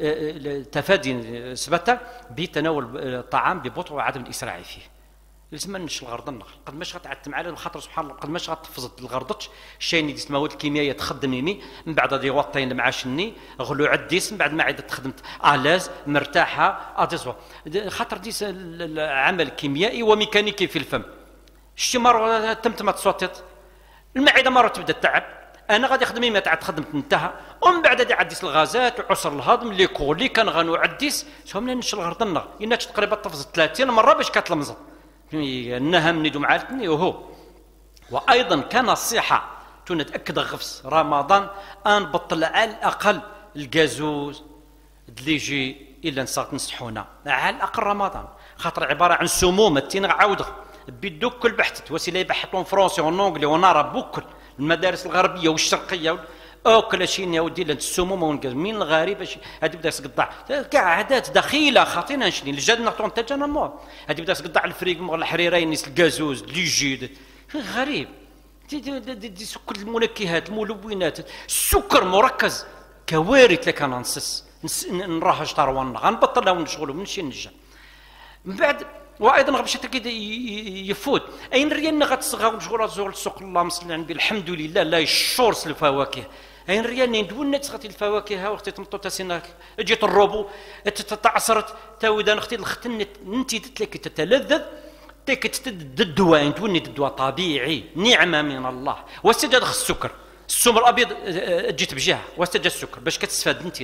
تفادي سبته بتناول الطعام ببطء وعدم الاسراع فيه لازم نش الغرض قد ماش غتعتم على خاطر سبحان الله قد ماش غتفزد الغرضتش شي اللي ديس مواد الكيميائيه تخدمني من بعد غادي يوطين مع شني غلو عديس من بعد ما عاد تخدمت الاز مرتاحه اديسو خاطر ديس العمل كيميائي وميكانيكي في الفم شتي مره تمتم تصوتت المعده مره تبدا تتعب انا غادي نخدم ما تعد خدمت انتهى ومن بعد غادي عديس الغازات وعسر الهضم لي كولي كان غنو عديس سومنا نش الغرض النغ انك تقريبا تفزد ثلاثين مره باش كتلمزط انها منيدو معالتني وهو. وايضا كان الصحه تنتاكد غفص رمضان ان بطل على الاقل الكازوز دليجي الا نساق نسحونا على الاقل رمضان خاطر عباره عن سموم التين عاوده بدو كل بحثت وسيله يبحثون فرونسي ونونغلي ونرى بكل المدارس الغربيه والشرقيه اوكل شي يا ودي السموم ونقز من الغريب هادي بدا يسقطع كاع عادات دخيله خاطينا نشني الجاد نعطون حتى جانا مور هادي بدا يسقطع الفريق مغ الحريرين نيس الكازوز لي جيد غريب دي, دي, دي, دي كل المنكهات الملونات السكر مركز كوارث لك انا نسس نراهج طروان غنبطل ونشغلوا من شي نجا من بعد. وايضا باش كده يفوت اين ريالنا غتصغى ونشغل زول السوق اللهم صل على النبي الحمد لله لا يشورس الفواكه اين ريالنا ندولنا تسغتي الفواكه واختي تمطوطه سيناك جيت الروبو تعصرت تاودا اختي الختن انت تتلك تتلذذ تك تتد الدواء تولني الدواء طبيعي نعمه من الله واستجد السكر السمر الابيض جيت بجهه واستجد السكر باش كتستفاد انت.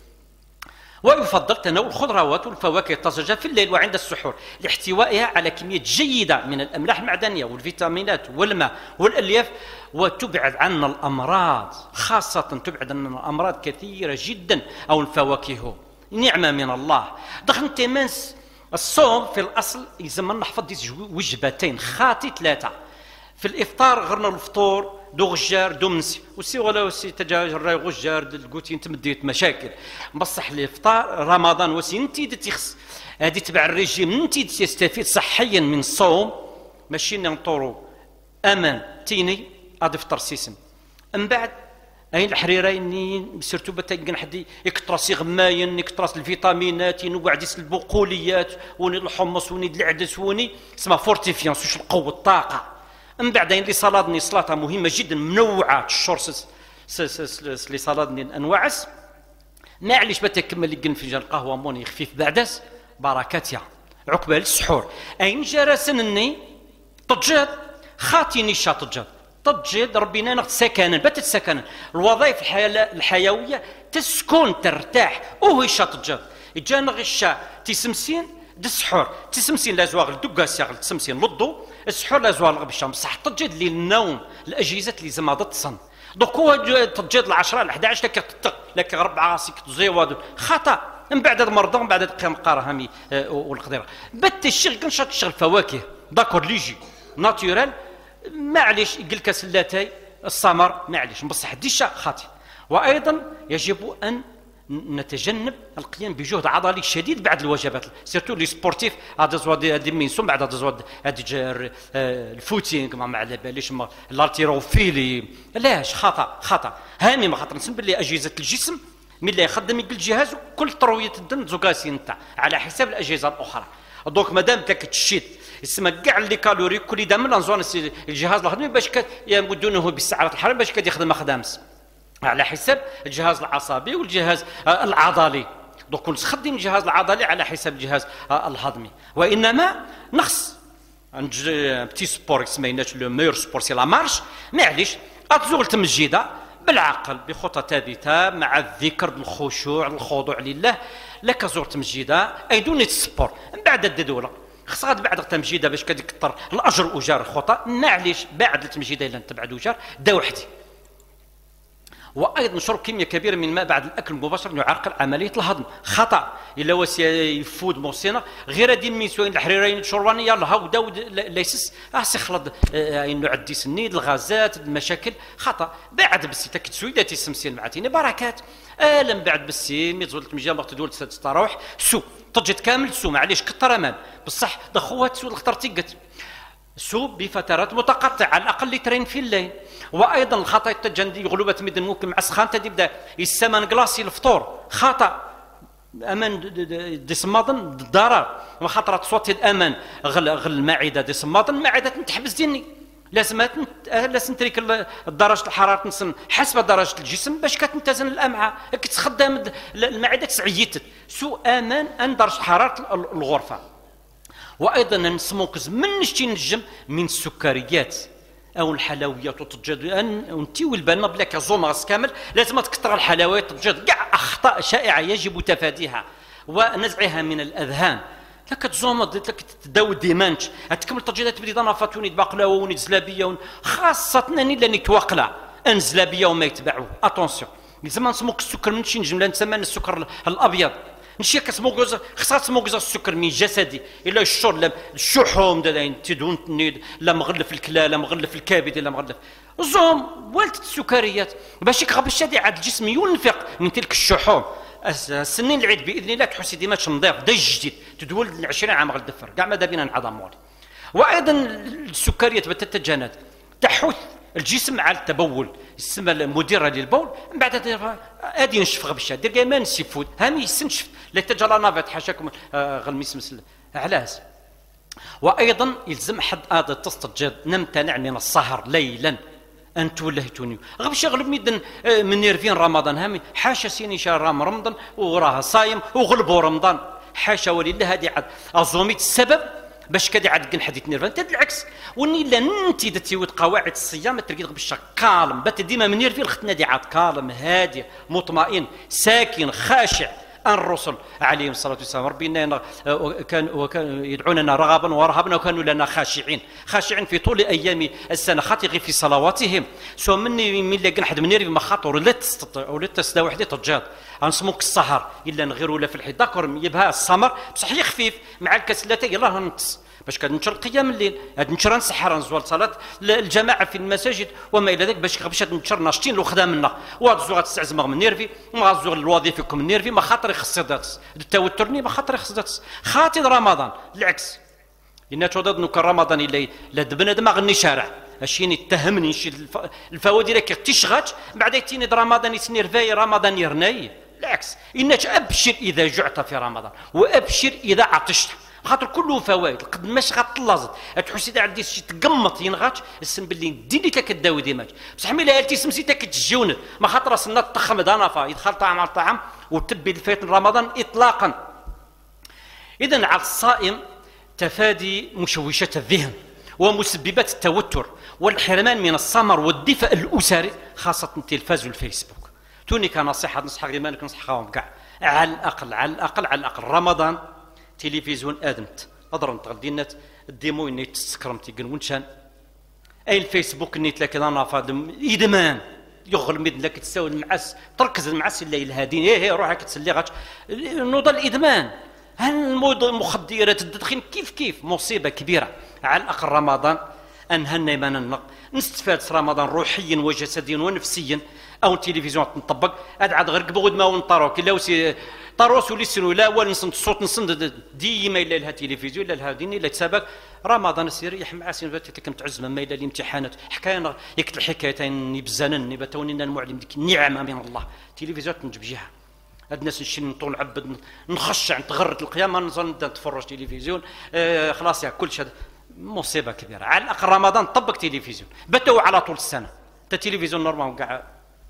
ويفضل تناول الخضروات والفواكه الطازجه في الليل وعند السحور لاحتوائها على كميه جيده من الاملاح المعدنيه والفيتامينات والماء والالياف وتبعد عنا الامراض خاصه تبعد عنا الامراض كثيره جدا او الفواكه نعمه من الله. دخل تماس الصوم في الاصل يلزم نحفظ ديس وجبتين خاطي ثلاثه في الافطار غرنا الفطور دو غجار دو منسي وسي ولا وسي تجاج الراي غجار الكوتين تمديت مشاكل بصح الافطار رمضان وسي انتي تخص هذه تبع الريجيم انتي تستفيد صحيا من الصوم ماشي نطورو امان تيني غادي يفطر سيسم من بعد اين الحريرين سيرتو بتلقى حدي يكتراس غماين يكتراس الفيتامينات ينوع ديس البقوليات وني الحمص وني العدس وني اسمها فورتيفيانس وش القوه الطاقه. من بعد اللي صلادني صلاة مهمة جدا منوعة الشورس اللي صلادني انواعس معليش بتكمل لي فنجان قهوة موني خفيف بعدس بركاتها عقبال السحور اين جرى سنني تجاد خاطيني شا تجاد تجاد ربنا ناخذ سكنا بات سكنا الوظائف الحياة الحيوية تسكن ترتاح وهو شا تجاد جانا غشا تسمسين د السحور تسمسين لازواغ الدقا ساغل تسمسين للضو السحور لا زوال غب الشمس صح تجد لي النوم الاجهزه اللي زعما تصن دوك هو تجد العشرة ل احد عشر لك تطق لك ربعه راسك تزيواد خطا من بعد المرضى من بعد القيام قارهامي والقديره بت الشيء كنشط تشغل فواكه داكور ليجي ناتورال معليش يقول لك سلاتاي السمر معليش بصح ديشا خاطئ. وايضا يجب ان نتجنب القيام بجهد عضلي شديد بعد الوجبات سيرتو لي سبورتيف هذا زواد هذه مينسون بعد هذا زواد هذه الفوتينغ ما على باليش الالتيروفيلي لاش خطا خطا هاني ما خاطر نسمى باللي اجهزه الجسم من اللي يخدم يقول الجهاز كل طرويه الدم زوكاسي نتاع على حساب الاجهزه الاخرى دونك مادام تاك تشيت يسمى كاع لي كالوري كل دام لانزون الجهاز الهضمي باش يمدونه بالسعرات الحراريه باش كاد يخدم خدامس على حساب الجهاز العصبي والجهاز العضلي دونك نخدم الجهاز العضلي على حساب الجهاز الهضمي. وانما نخص بتي سبور سميناش لو ميور سبور سي لا مارش معليش اتزوغ التمجيده بالعقل بخطى ثابته مع الذكر بالخشوع الخضوع لله لك زور تمجيده اي دون السبور من بعد الدوله خص غاد بعد التمجيده باش كتكثر الاجر اجار الخطى معليش بعد التمجيده الا تبعد اجار دا وحدي. وايضا شرب كميه كبيره من الماء بعد الاكل مباشره يعرقل عمليه الهضم خطا الا واش يفود موصينا غير هذه الميسوين الحريرين شرباني يلا هاو داود ليسس اسي خلط انه عدي سنيد الغازات المشاكل خطا بعد بس تكتسويداتي السمسين معتيني بركات الم بعد بالسين ميزول تمجيا وقت دول تستروح سو تجد كامل سو معليش كثر امان بصح دخوات سو الخطر تيقت سو بفترات متقطعه على الاقل لترين في الليل. وايضا الخطا التجندي غلوبه مدن ممكن مع السخان تبدا السمن كلاصي الفطور خطا امان ديسماطن الضرر وخطره تصوت الامان غل غل المعده ديسماطن المعده تحبس ديني لازم لازم تريك درجه الحراره تنسن حسب درجه الجسم باش كتنتزن الامعاء كتخدم المعده تعيت سو امان ان درجه حراره الغرفه. وايضا نسموكز من نشتي نجم من السكريات او الحلويات وتجد ان انت والبان بلا كزوم راس كامل لازم تكثر الحلويات تجد كاع اخطاء شائعه يجب تفاديها ونزعها من الاذهان لك تزوم لك تداو ديمانش تكمل تجدات بدي انا فاتوني بقلاوه وني زلابيه خاصه انني لاني توقلا ان زلابيه وما يتبعوه اتونسيون لازم نسموك السكر من شي نجم لا نسمى السكر الابيض نشي كسموكز خصها تسموكز السكر من جسدي الا الشرب الشحوم داين تدون نيد لا مغلف الكلى لا مغلف الكبد لا مغلف الزوم والت السكريات باش يكغب الشادي عاد الجسم ينفق من تلك الشحوم السنين العيد باذن الله تحسي ديما تنظيف دا جديد تدول عشرين عام غلدفر كاع ماذا بينا نعظم مولي. وايضا السكريات بتتجانات تحث الجسم على التبول السمى المديره للبول من بعد غادي نشف غبشه دير كاع ما نسيفود هاني يسنشف لا تجرى نافات حاشاكم غلميس مسل علاش. وايضا يلزم حد هذا تستجد نمتنع من السهر ليلا ان تولهتوني غبشه غلب ميدن من نيرفين رمضان هامي حاشا سيني شهر رمضان وراها صايم وغلبوا رمضان حاشا ولله هذه عاد ازوميت السبب باش كادي عاد حديث نيرفان انت بالعكس وني لا انت دتي قواعد الصيام تلقى غبشه كالم بات ديما من نيرفين الختنا دي عاد كالم هادي مطمئن ساكن خاشع أن الرسل عليهم الصلاة والسلام ربنا كان وكان يدعوننا رغبا ورهبا وكانوا لنا خاشعين خاشعين في طول أيام السنة خاطئ في صلواتهم سو مني من لقى حد من يري مخاطر لا تستطيع ولا تستوى وحده تجاد نسموك السهر إلا نغير ولا في الحيط داكور يبها السمر بصح خفيف مع الكسلات يلاه نقص باش كنشر قيام الليل هاد نشر نسحر نزوال صلاه الجماعه في المساجد وما الى ذلك باش باش نشر ناشطين لو خدامنا وهاد الزوغ تستعزم من نيرفي ما الزوغ الوظيفيكم من نيرفي ما خاطر يخص داتس التوترني ما خاطر يخص داتس خاطر رمضان بالعكس ان تودد نك رمضان الا لا بنادم غني شارع اشيني اتهمني شي الفوادير كي تشغات بعد يتيني رمضان يسنير في رمضان يرني بالعكس انك ابشر اذا جعت في رمضان وابشر اذا عطشت خاطر كله فوائد قد ماش غطلازت تحسي عندي شي تقمط ينغات السم باللي ديري كداوي ديماك بصح ملي هالتي سمسيتك كتجونت ما خاطر سنه تخم دانافا يدخل طعام على الطعام وتبي الفيت رمضان اطلاقا. اذا على الصائم تفادي مشوشات الذهن ومسببات التوتر والحرمان من السمر والدفء الاسري خاصه التلفاز والفيسبوك. توني كنصيحه نصح غير مالك نصحهم كاع على الاقل على الاقل على الاقل رمضان تلفزيون ادمت اضرن تغدينات الديمو اني تسكرم تيقن ونشان اي الفيسبوك اني تلاقي انا فاضل ادمان يغل ميد لك تساوي المعس تركز المعس اللي الهادين ايه ايه روحك تسلي غاتش نوض الادمان هالموضوع المخدرات التدخين كيف كيف مصيبه كبيره. على الاقل رمضان انهنا ما ننق نستفاد في رمضان روحيا وجسديا ونفسيا او التلفزيون نطبق عاد غير قبود ما ونطروك الا وسي طروس ولسن لا ونصند الصوت نصند ديما الا لها تلفزيون الا لها ديني لا تسابق رمضان سير يح مع سين كم تعز ما الا الامتحانات حكايه يكتب الحكايتين يبزنن بتونينا المعلم ديك نعمه من الله تلفزيون نجيب جهه هاد الناس نشي طول عبد نخشع تغرد القيامه نظن نتفرج تلفزيون آه خلاص يا كل شيء مصيبه كبيره. على الاقل رمضان طبق تلفزيون بتو على طول السنه تا تلفزيون نورمال كاع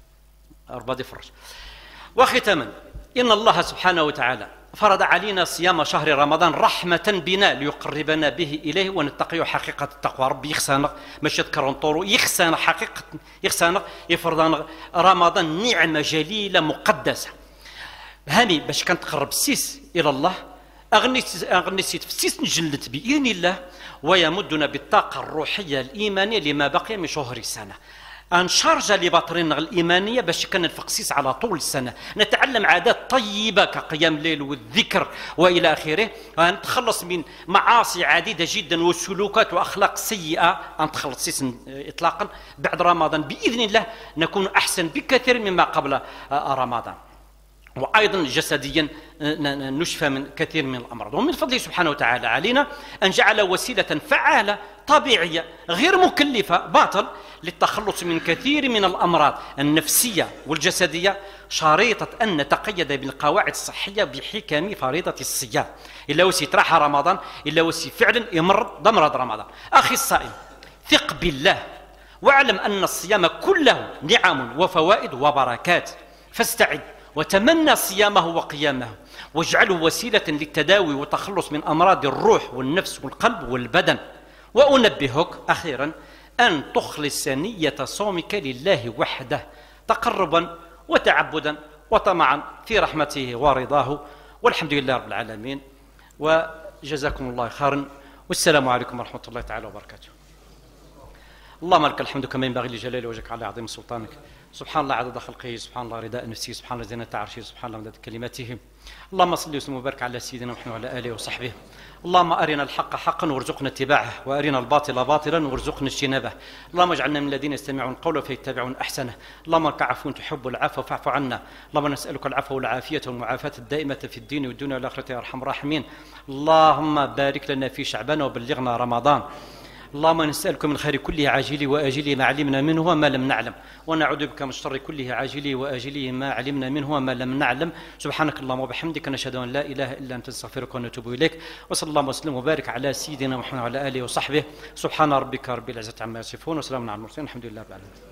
أربعة يفرج. وختاما إن الله سبحانه وتعالى فرض علينا صيام شهر رمضان رحمة بنا ليقربنا به إليه ونتقي حقيقة التقوى. ربي يخسانا مش يذكرون طورو يخسانا حقيقة يخسانا يفرض رمضان نعمة جليلة مقدسة هاني باش كانت تقرب السيس إلى الله أغني أغني سيت في السيس نجلت بإذن الله ويمدنا بالطاقة الروحية الإيمانية لما بقي من شهر السنة انشارج لباطرين الايمانيه باش كان الفقسيس على طول السنه نتعلم عادات طيبه كقيام الليل والذكر والى اخره نتخلص من معاصي عديده جدا وسلوكات واخلاق سيئه نتخلص اطلاقا بعد رمضان باذن الله نكون احسن بكثير مما قبل رمضان. وايضا جسديا نشفى من كثير من الامراض. ومن فضله سبحانه وتعالى علينا ان جعل وسيله فعاله طبيعيه غير مكلفه باطل للتخلص من كثير من الامراض النفسيه والجسديه شريطه ان نتقيد بالقواعد الصحيه بحكم فريضه الصيام. الا وسي تراح رمضان الا وسي فعلا يمرض ضمرض رمضان. اخي الصائم ثق بالله واعلم ان الصيام كله نعم وفوائد وبركات فاستعد وتمنى صيامه وقيامه واجعله وسيلة للتداوي والتخلص من أمراض الروح والنفس والقلب والبدن. وأنبهك أخيرا أن تخلص نية صومك لله وحده تقربا وتعبدا وطمعا في رحمته ورضاه. والحمد لله رب العالمين وجزاكم الله خيرا والسلام عليكم ورحمة الله تعالى وبركاته. اللهم لك الحمد كما ينبغي لجلال وجهك على عظيم سلطانك. سبحان الله عدد خلقه سبحان الله رداء نفسه سبحان الله زينة عرشه سبحان الله مدد كلماته. اللهم صل وسلم وبارك على سيدنا محمد وعلى اله وصحبه. اللهم ارنا الحق حقا وارزقنا اتباعه وارنا الباطل باطلا وارزقنا اجتنابه. اللهم اجعلنا من الذين يستمعون القول فيتبعون احسنه. اللهم انك عفو تحب العفو فاعف عنا. اللهم نسالك العفو والعافيه والمعافاه الدائمه في الدين والدنيا والاخره يا ارحم الراحمين. اللهم بارك لنا في شعبان وبلغنا رمضان. اللهم نسألك من خير كله عاجله وآجله ما علمنا منه وما لم نعلم ونعوذ بك من الشر كله عاجله وآجله ما علمنا منه وما لم نعلم. سبحانك اللهم وبحمدك نشهد أن لا إله إلا أنت نستغفرك ونتوب إليك. وصلى الله وسلم وبارك على سيدنا محمد وعلى آله وصحبه. سبحان ربك رب العزة عما يصفون وسلام على المرسلين الحمد لله رب العالمين.